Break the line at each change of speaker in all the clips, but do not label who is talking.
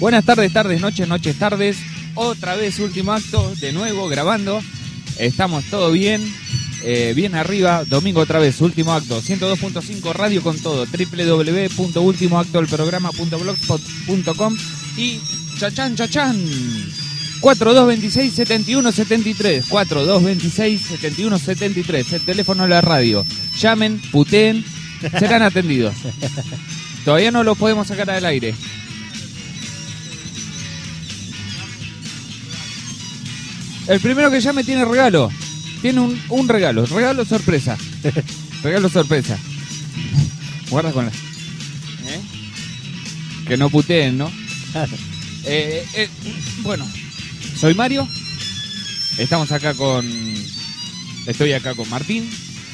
Buenas tardes, tardes, noches, noches, tardes. Otra vez último acto, de nuevo grabando. Estamos todo bien, bien arriba. Domingo otra vez, último acto. 102.5 Radio con todo. www.ultimoactodelprograma.blogspot.com y chachán, chachán. 4226-7173. 4226-7173. El teléfono de la radio. Llamen, puteen, serán atendidos. Todavía no lo podemos sacar al aire. El primero que llame tiene regalo. Tiene un regalo. Regalo sorpresa. Regalo sorpresa. Guarda con la... Que no puteen, ¿no? Bueno, soy Mario. Estamos acá con... Estoy acá con Martín.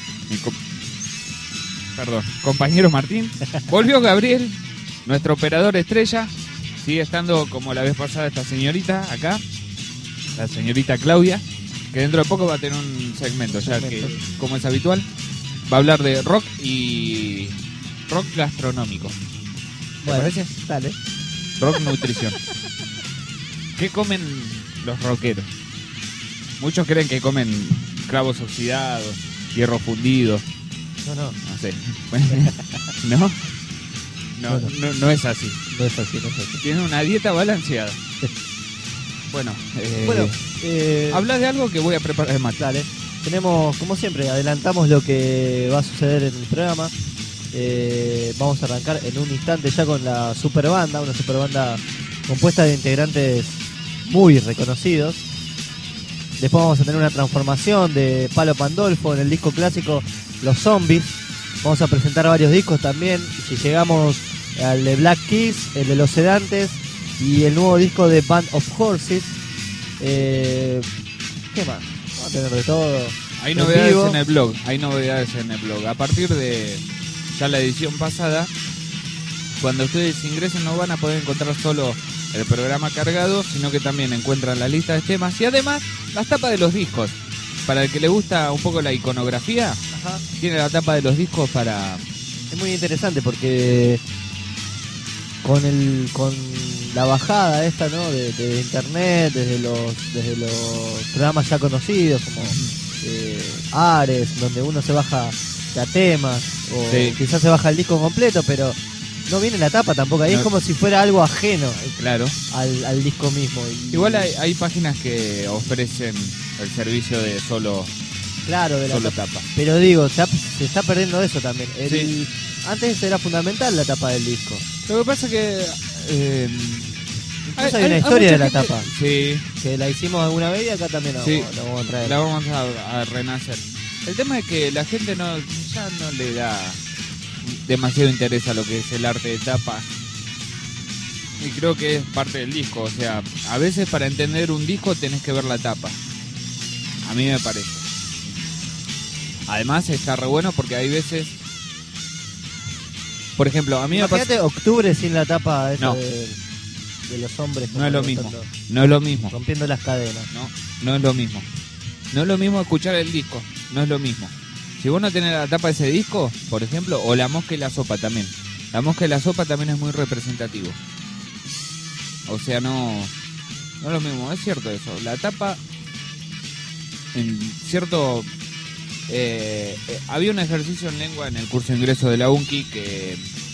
Compañero Martín. Volvió Gabriel, nuestro operador estrella. Sigue estando como la vez pasada esta señorita acá. La señorita Claudia, que dentro de poco va a tener un segmento, ya que, como es habitual, va a hablar de rock y rock gastronómico. ¿Te parece?
Dale.
Rock nutrición. ¿Qué comen los rockeros? Muchos creen que comen clavos oxidados, hierro fundido.
No
sé. ¿No? No es así.
No es así.
Tienen una dieta balanceada. Bueno, habla de algo que voy a preparar de mate.
Dale. Tenemos, como siempre, adelantamos lo que va a suceder en el programa. Vamos a arrancar en un instante ya con la superbanda, una superbanda compuesta de integrantes muy reconocidos. Después vamos a tener una transformación de Palo Pandolfo en el disco clásico Los Zombies. Vamos a presentar varios discos también. Si llegamos al de Black Keys, el de Los Sedantes y el nuevo disco de Band of Horses. ¿Qué más? Vamos a tener de todo.
Hay novedades en el blog. A partir de ya la edición pasada, cuando ustedes ingresen no van a poder encontrar solo el programa cargado, sino que también encuentran la lista de temas y además las tapas de los discos. Para el que le gusta un poco la iconografía, tiene la tapa de los discos para...
Es muy interesante porque con la bajada esta, ¿no? de internet, desde los programas ya conocidos como Ares, donde uno se baja ya temas o quizás se baja el disco completo, pero no viene la tapa tampoco. Ahí es como si fuera algo ajeno,
claro,
al disco mismo.
Igual hay páginas que ofrecen el servicio de solo
de
solo tapa.
Pero digo, se está perdiendo eso también. Antes era fundamental la tapa del disco.
Lo que pasa es que
hay una historia de la tapa.
Sí.
Que la hicimos alguna vez y acá también la vamos a traer.
La vamos a renacer. El tema es que la gente ya no le da demasiado interés a lo que es el arte de tapa. Y creo que es parte del disco. O sea, a veces para entender un disco tenés que ver la tapa. A mí me parece. Además está re bueno porque hay veces... Por ejemplo, a mí me pasa...
Octubre sin la tapa de los hombres.
No es lo mismo. No es lo mismo.
Rompiendo las cadenas.
No es lo mismo. No es lo mismo escuchar el disco. No es lo mismo. Si vos no tenés la tapa de ese disco, por ejemplo, o La Mosca y la Sopa también. La Mosca y la Sopa también es muy representativo. O sea, no es lo mismo. Es cierto eso. La tapa, en cierto... había un ejercicio en lengua en el curso de ingreso de la UNCI que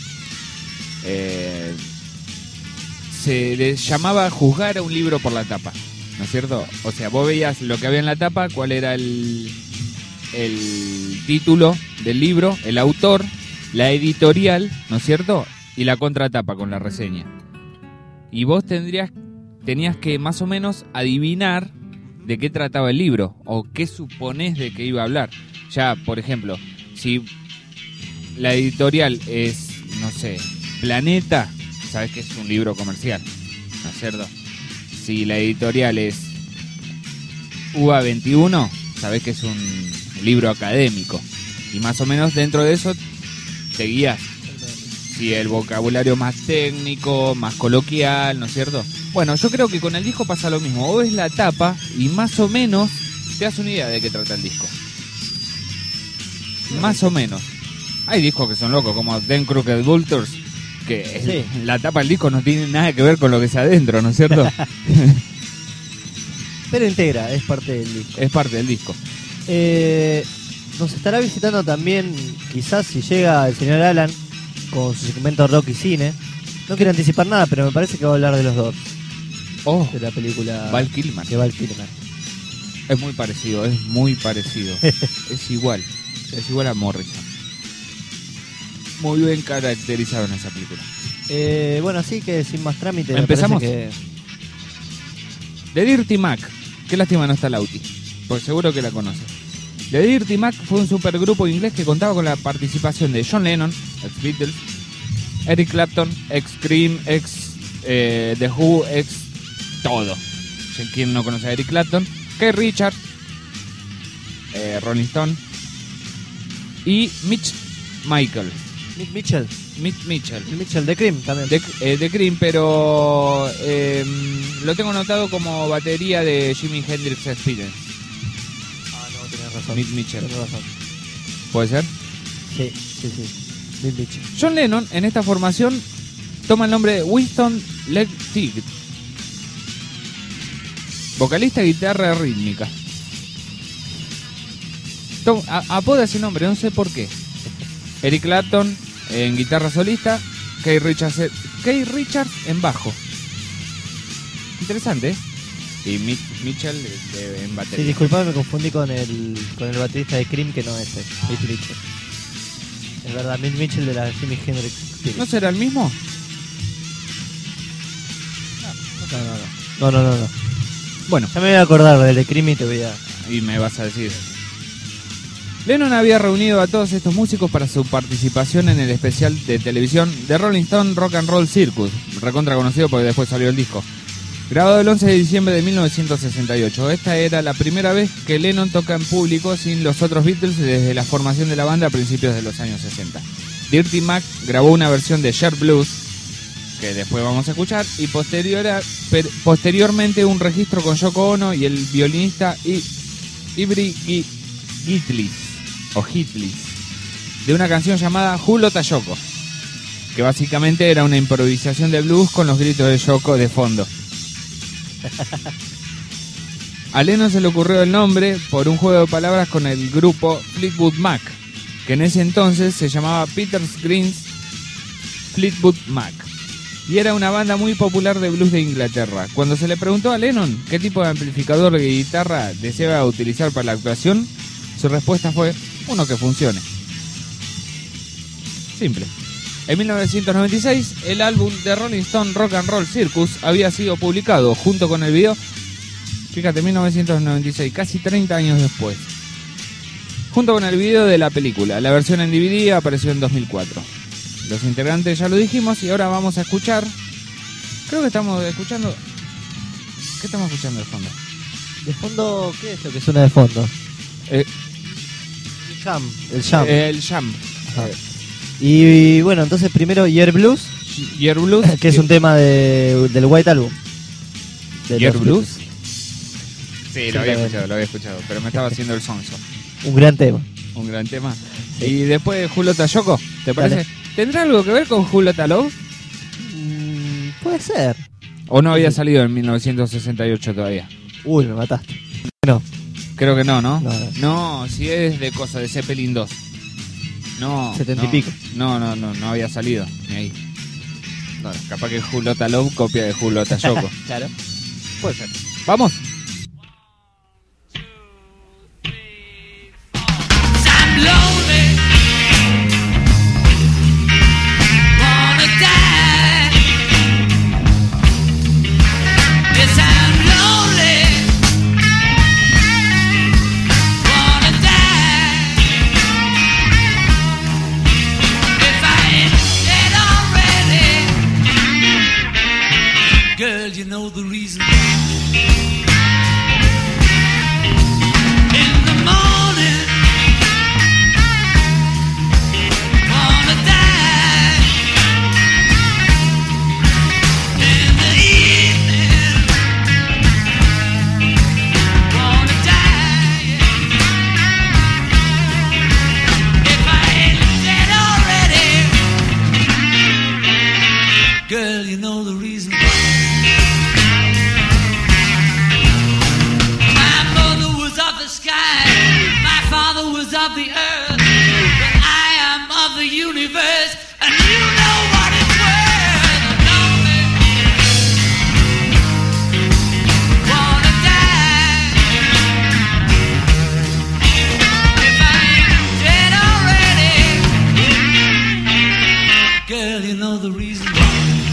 se le llamaba juzgar a un libro por la tapa, ¿no es cierto? O sea, vos veías lo que había en la tapa, cuál era el título del libro, el autor, la editorial, ¿no es cierto? Y la contratapa con la reseña. Y vos tenías que más o menos adivinar de qué trataba el libro o qué suponés de qué iba a hablar. Ya, por ejemplo, si la editorial es, no sé, Planeta, sabes que es un libro comercial, ¿no es cierto? Si la editorial es UBA 21, sabes que es un libro académico y más o menos dentro de eso te guías. Si el vocabulario más técnico, más coloquial, ¿no es cierto? Bueno, yo creo que con el disco pasa lo mismo. Vos ves la tapa y más o menos te das una idea de qué trata el disco. Más o menos. Hay discos que son locos, como Them Crooked Vultures, Que la tapa del disco no tiene nada que ver con lo que es adentro, ¿no es cierto?
Pero integra, es parte del disco.
Es parte del disco.
Nos estará visitando también, quizás si llega el señor Alan con su segmento Rock y Cine. No quiero anticipar nada, pero me parece que va a hablar de los Doors.
Oh,
De la película
Val Kilmer.
de Val Kilmer.
Es muy parecido, es igual a Morrison. Muy bien caracterizado en esa película.
Bueno, así que sin más trámite, me
¿Empezamos?
parece
The Dirty Mac. Qué lástima no está Lauti, porque seguro que la conoce. The Dirty Mac fue un supergrupo inglés que contaba con la participación de John Lennon, ex Beatles, Eric Clapton, ex Cream, ex The Who, ex todo. ¿Quién no conoce a Eric Clapton? Keith Richards, Rolling Stone y Mitch Michael.
que Mitchell.
Mitch Mitchell.
Mitchell de Cream también.
De Cream, pero lo tengo anotado como batería de Jimi Hendrix Experience.
No, tenés razón.
Mitch Mitchell.
Tenés razón.
¿Puede ser?
Sí. Mitch Mitchell.
John Lennon en esta formación toma el nombre de Winston Leg-Tig, vocalista y guitarra rítmica. Apoda ese nombre, no sé por qué. Eric Clapton en guitarra solista, Keith Richards en bajo. Interesante, ¿eh? Y Mitchell en batería.
Sí, disculpame, me confundí con el baterista de Cream, que no es Mitch Mitchell. Es verdad, Mitch Mitchell de la Jimi Hendrix.
¿No será el mismo?
No.
Bueno,
Ya me voy a acordar del de Cream y te voy a...
y me vas a decir. Lennon había reunido a todos estos músicos para su participación en el especial de televisión de Rolling Stone Rock and Roll Circus, recontra conocido porque después salió el disco. Grabado el 11 de diciembre de 1968. Esta era la primera vez que Lennon toca en público sin los otros Beatles desde la formación de la banda a principios de los años 60. Dirty Mac grabó una versión de Cher Blues, que después vamos a escuchar, y posteriormente un registro con Yoko Ono y el violinista Ivry Gitlis, de una canción llamada Julo Tayoko, que básicamente era una improvisación de blues con los gritos de Yoko de fondo. A Lennon se le ocurrió el nombre por un juego de palabras con el grupo Fleetwood Mac, que en ese entonces se llamaba Peters Green's Fleetwood Mac, y era una banda muy popular de blues de Inglaterra. Cuando se le preguntó a Lennon qué tipo de amplificador de guitarra deseaba utilizar para la actuación, su respuesta fue: uno que funcione. Simple. En 1996, el álbum de Rolling Stone Rock and Roll Circus había sido publicado junto con el video. Fíjate, 1996, casi 30 años después. Junto con el video de la película. La versión en DVD apareció en 2004. Los integrantes ya lo dijimos y ahora vamos a escuchar. Creo que estamos escuchando. ¿Qué estamos escuchando de fondo?
¿De fondo qué es lo que suena de fondo? El jam.
El Jam.
Y bueno, entonces primero Year Blues,
Year Blues,
que es un tema del White Album. De
Year
los
Blues.
Beatles.
Sí, lo había escuchado, pero me estaba haciendo el sonso.
Un gran tema.
Un gran tema.
Sí.
Y después Julo Tayoko, ¿te parece?
Dale.
¿Tendrá algo que ver con Julo Talov?
Puede ser.
¿O no había salido en 1968 todavía?
Uy, me mataste. No.
Creo que no, ¿no?
No.
No, si es de cosa de Zeppelin 2. No.
70 y
no.
pico.
No había salido, ni ahí. No, capaz que Julo Talov copia de Julo Tayoko.
Claro.
Puede ser. Vamos.
Girl, you know the reason. reverse, and you know what it's worth. Lonely, wanna die. If I ain't dead already, girl, you know the reason why.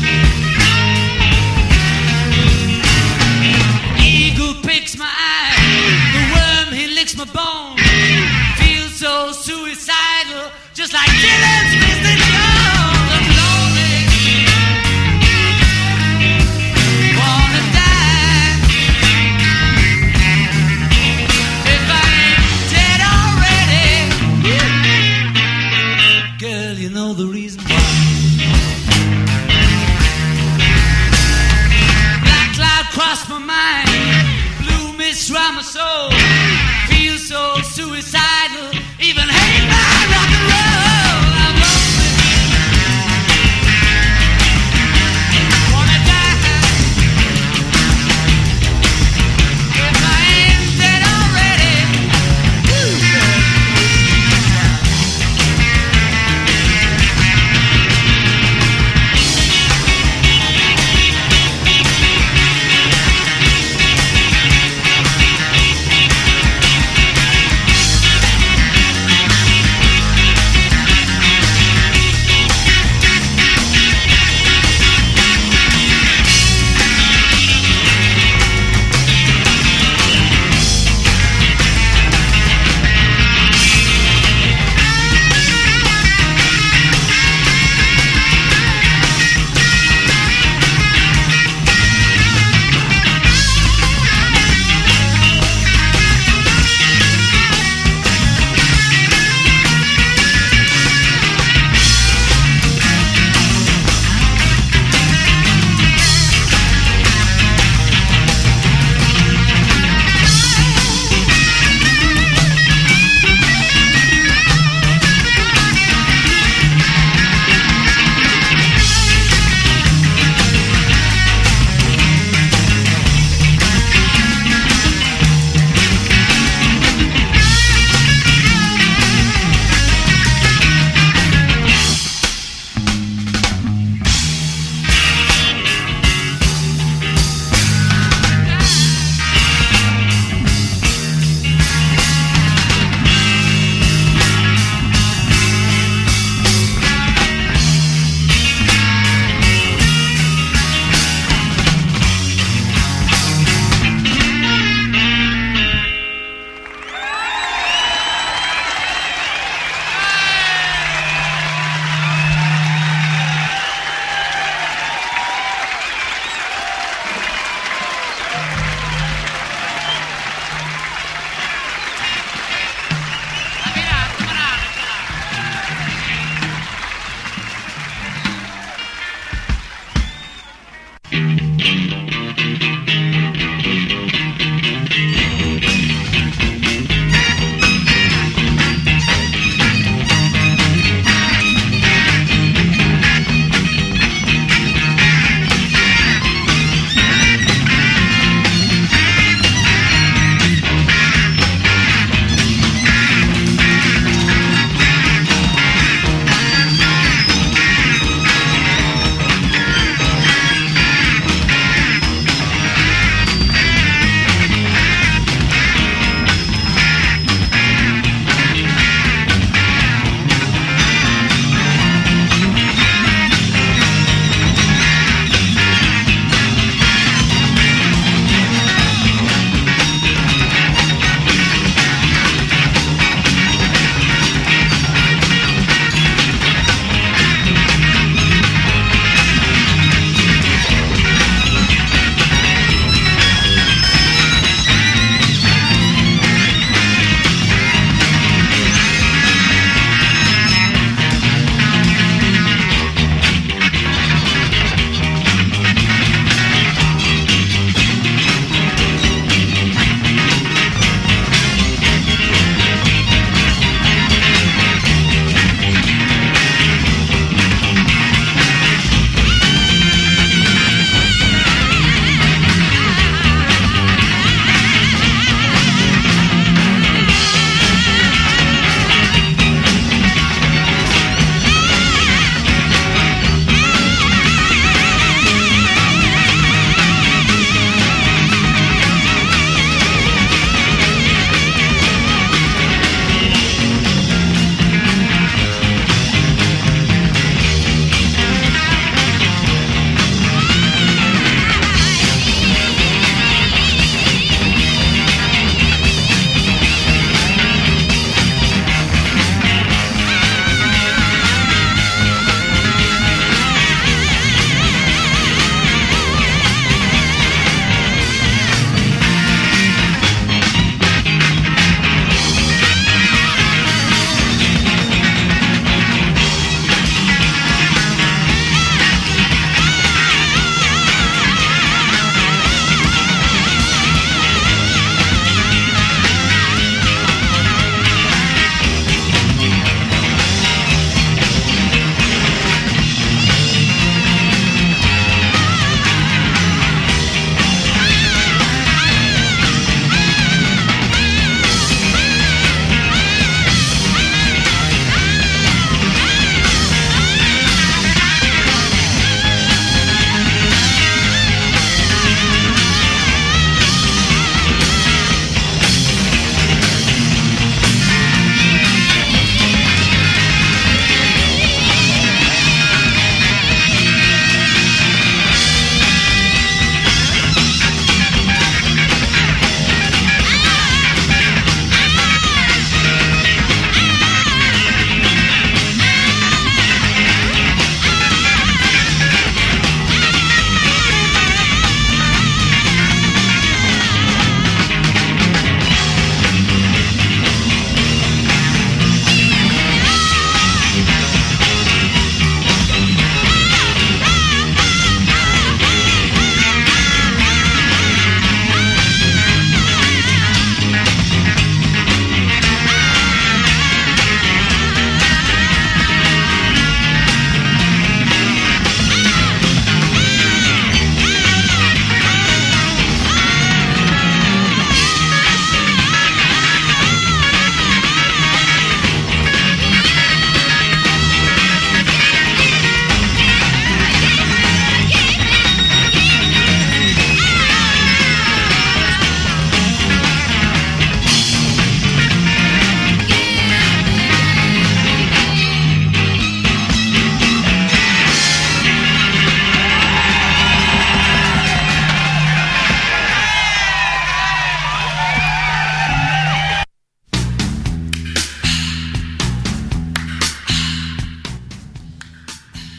Eagle picks my eye, the worm he licks my bone. Feel so suicidal, just like Dylan's Mr. Jones. I'm lonely, wanna die. If I ain't dead already, girl, you know the reason why. Black cloud crossed my mind, blue mist round my soul. Feel so suicidal, even hate my rock and roll.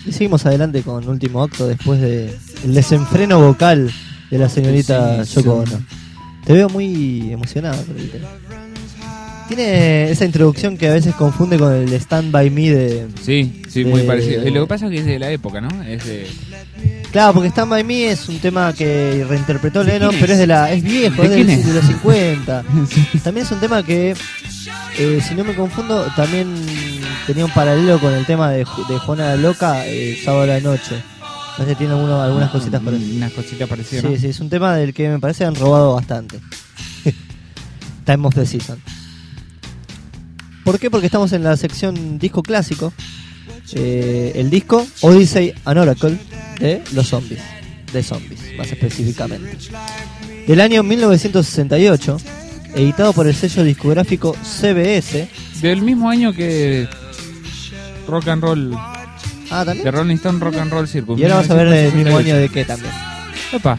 Y seguimos adelante con Último Acto después de el desenfreno vocal de la señorita
Sí,
Yoko
sí.
Ono. Te veo muy emocionado por el tema. Tiene esa introducción que a veces confunde con el Stand By Me de...
Sí, sí, muy
de-
parecido. Lo que pasa es que es de la época, ¿no? Es de...
Claro, porque Stand By Me es un tema que reinterpretó
¿De
Lennon,
quién
pero
es?
es viejo,
¿De
es
quién es?
de los 50. También es un tema que, si no me confundo, también tenía un paralelo con el tema de Juana la Loca, Sábado a la Noche. Entonces tiene algunas cositas parecidas.
Unas cositas parecidas,
Sí,
¿no?
sí, es un tema del que me parece han robado bastante. Time of the Season. ¿Por qué? Porque estamos en la sección disco clásico. El disco Odyssey and Oracle de los zombies. De zombies, más específicamente. Del año 1968, editado por el sello discográfico CBS.
Del mismo año que Rock and Roll,
Ah, también.
de Rolling Stone Rock and Roll Circus.
Y ahora vamos a ver el mismo
1968.
año de qué también.
Opa.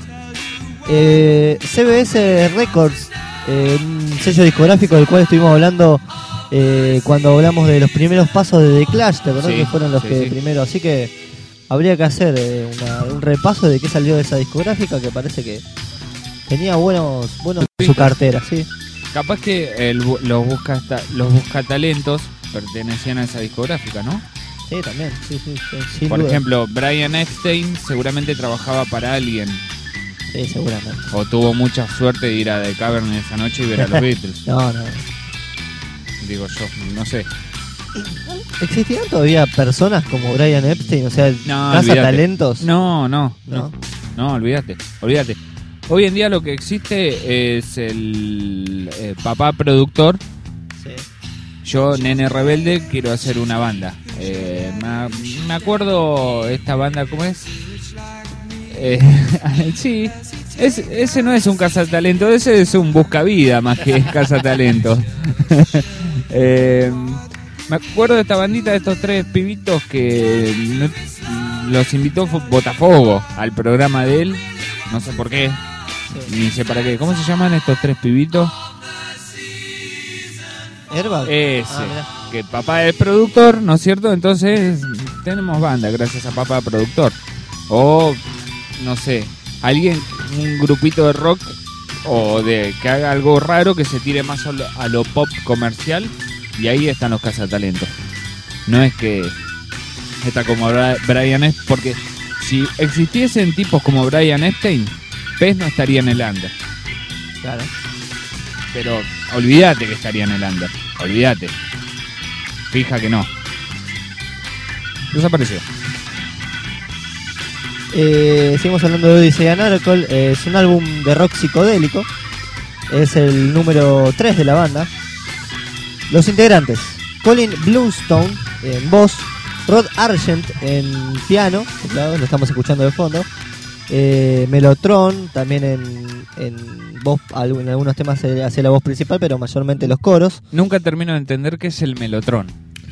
CBS Records, un sello discográfico del cual estuvimos hablando cuando hablamos de los primeros pasos de The Clash, ¿te acordás
Sí,
que fueron los
sí,
que
sí.
primero? Así que habría que hacer un repaso de qué salió de esa discográfica, que parece que tenía buenos en su cartera, sí.
Capaz que los buscatalentos pertenecían a esa discográfica, ¿no?
Sí, también, sí, sin
Por
duda.
ejemplo, Brian Epstein seguramente trabajaba para alguien
Sí, seguramente.
o tuvo mucha suerte de ir a The Cavern esa noche y ver a los Beatles.
No.
Digo yo, no sé.
¿Existirán todavía personas como Brian Epstein? O sea,
No,
¿casa
olvídate.
talentos?
No,
¿No?
olvídate. Hoy en día lo que existe es el papá productor.
Sí.
Yo, nene rebelde, quiero hacer una banda. Me acuerdo esta banda, ¿cómo es? Sí, ese no es un cazatalento, ese es un buscavida más que cazatalento. Me acuerdo de esta bandita de estos tres pibitos que los invitó Botafogo al programa de él. No sé por qué, ni sé para qué. ¿Cómo se llaman estos tres pibitos?
Airbag.
Ese,
Ah, mirá.
que papá es productor, ¿no es cierto? Entonces tenemos banda gracias a papá productor. O, no sé, alguien, un grupito de rock o de que haga algo raro que se tire más a lo pop comercial, y ahí están los cazatalentos. No es que está como Brian Epstein, porque si existiesen tipos como Brian Epstein, Pez no estaría en el under.
Claro.
Pero olvídate que estaría en el under. Olvídate. Fija que no. Desapareció.
Seguimos hablando de Odyssey and Oracle. Es un álbum de rock psicodélico. Es el número 3 de la banda. Los integrantes: Colin Blunstone en voz, Rod Argent en piano, claro, lo estamos escuchando de fondo, Mellotron también en voz, en algunos temas hace la voz principal, pero mayormente los coros.
Nunca termino de entender qué es el Mellotron.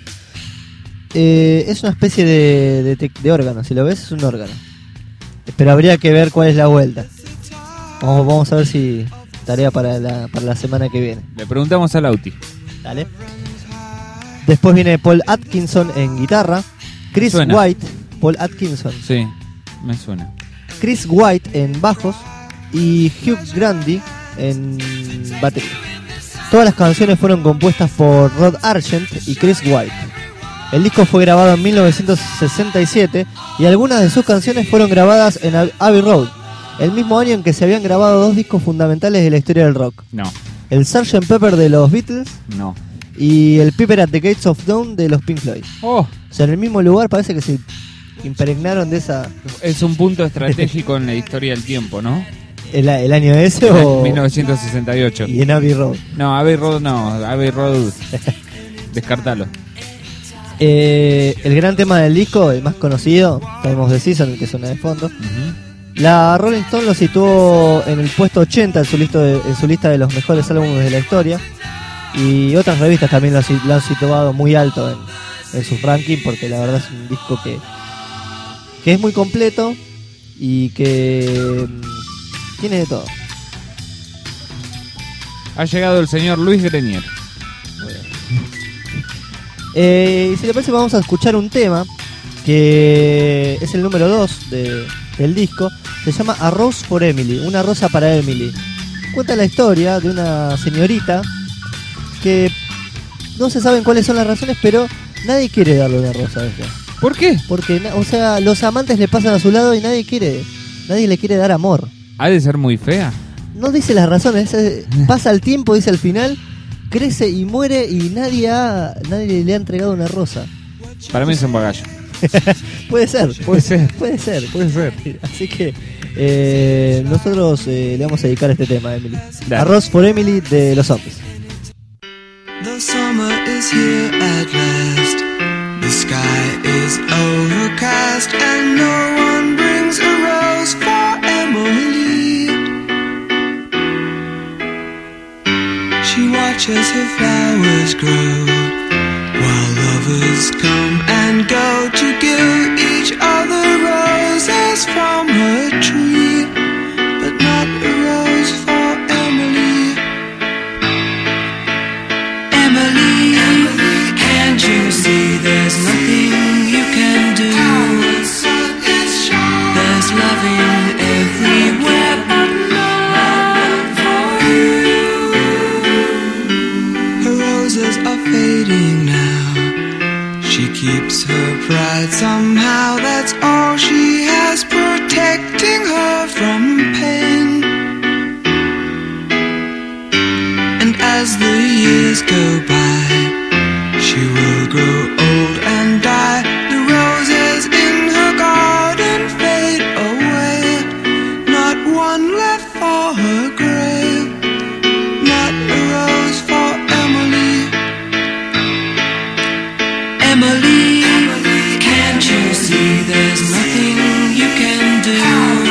Es una especie de órgano, si lo ves es un órgano, pero habría que ver cuál es la vuelta. Vamos a ver si tarea para la semana que viene.
Le preguntamos al Lauti.
Dale. Después viene Paul Atkinson en guitarra, Chris
Suena.
White, Paul Atkinson,
Sí, me suena.
Chris White en bajos y Hugh Grandi en batería. Todas las canciones fueron compuestas por Rod Argent y Chris White. El disco fue grabado en 1967 y algunas de sus canciones fueron grabadas en Abbey Road, el mismo año en que se habían grabado dos discos fundamentales de la historia del rock:
No,
el Sgt. Pepper de los Beatles
no.
y el Piper at the Gates of Dawn de los Pink Floyd.
Oh,
O sea, en el mismo lugar parece que se impregnaron de esa...
es un punto estratégico en la historia del tiempo, ¿no?
¿El año ese o...?
1968.
Y en Abbey Road.
No, Abbey Road no. Abbey Road, descartalo.
El gran tema del disco, el más conocido, Time of the Season, el que suena de fondo.
Ujú.
La Rolling Stone lo situó en el puesto 80 en su lista de los mejores álbumes de la historia. Y otras revistas también lo han situado muy alto en su ranking, porque la verdad es un disco que es muy completo y que tiene de todo.
Ha llegado el señor Luis Grenier.
Y si le parece vamos a escuchar un tema que es el número 2 del disco. Se llama A Rose for Emily, una rosa para Emily. Cuenta la historia de una señorita que no se saben cuáles son las razones, pero nadie quiere darle una rosa a ella.
¿Por qué?
Porque, o sea, los amantes le pasan a su lado y nadie le quiere dar amor.
¿Ha de ser muy fea?
No dice las razones, pasa el tiempo, dice al final, crece y muere y nadie le ha entregado una rosa.
Para mí es un bagallo.
Puede ser.
Puede ser.
Puede ser.
Puede ser.
Así que nosotros le vamos a dedicar este tema a Emily.
Dale.
A Rose for Emily de los Zombies.
The summer is here at last. The sky is overcast and no one brings a rose for Emily. She watches her flowers grow while lovers come and go to give each other roses from her tree, but not a rose for Emily. Emily, can't you see there's nothing you can do? There's loving everywhere but love for you. Her roses are fading now. She keeps her pride somehow. That's all she has, protecting her from pain. And as the years go by, she will grow old and die. The roses in her garden fade away. Not one left for her grave. Not a rose for Emily. Emily, can't you see there's nothing you can do?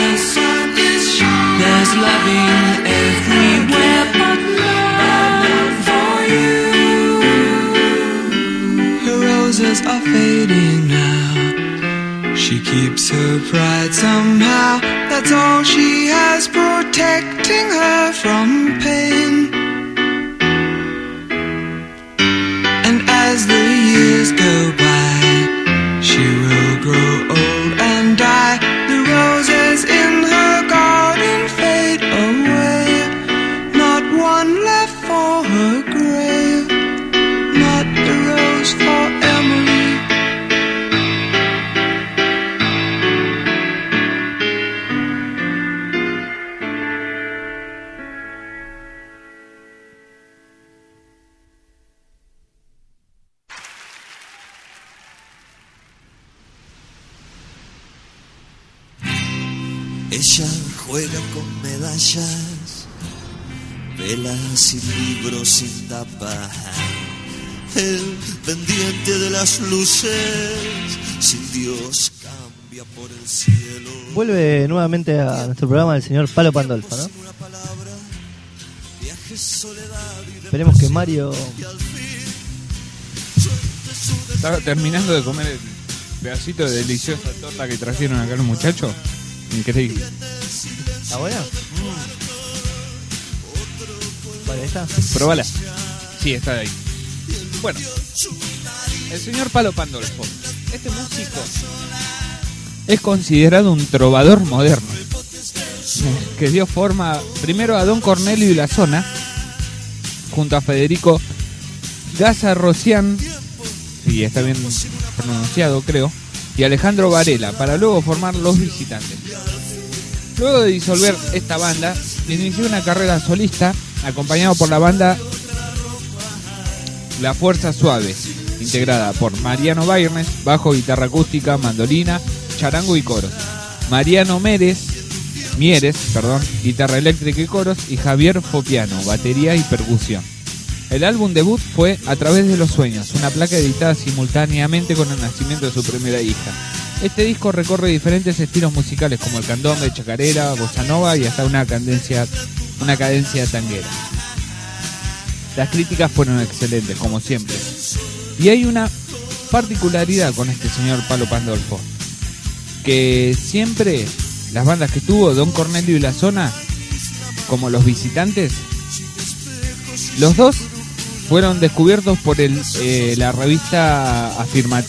There's loving everywhere but love for you. Her roses are fading now. She keeps her pride somehow. That's all she has, protecting her from pain. And as the years go by, she will grow old and die. The roses in her garden fade away. Not one left for her grave. Not a rose for Emily.
Ella juega con medallas, velas y libros sin tapa. El pendiente de las luces, sin Dios cambia por el cielo.
Vuelve nuevamente a nuestro programa el señor Palo Pandolfo, ¿no? Esperemos que Mario...
Estaba terminando de comer el pedacito de deliciosa torta que trajeron acá los muchachos. Increíble.
¿Está buena? Vale, ¿está?
Probala. Sí, está de ahí. Bueno, el señor Palo Pandolfo, este músico es considerado un trovador moderno que dio forma primero a Don Cornelio y la Zona junto a Federico Gazzarrosian, sí, está bien pronunciado creo, y Alejandro Varela, para luego formar Los Visitantes. Luego de disolver esta banda, inició una carrera solista acompañado por la banda La Fuerza Suave, integrada por Mariano Bairnes, bajo, guitarra acústica, mandolina, charango y coros, Mariano Mieres, guitarra eléctrica y coros, y Javier Fopiano, batería y percusión. El álbum debut fue A Través de los Sueños, una placa editada simultáneamente con el nacimiento de su primera hija. Este disco recorre diferentes estilos musicales como el candombe, chacarera, bossa nova y hasta una cadencia tanguera. Las críticas fueron excelentes, como siempre. Y hay una particularidad con este señor Palo Pandolfo, que siempre las bandas que tuvo, Don Cornelio y la Zona, como Los Visitantes, los dos fueron descubiertos por la revista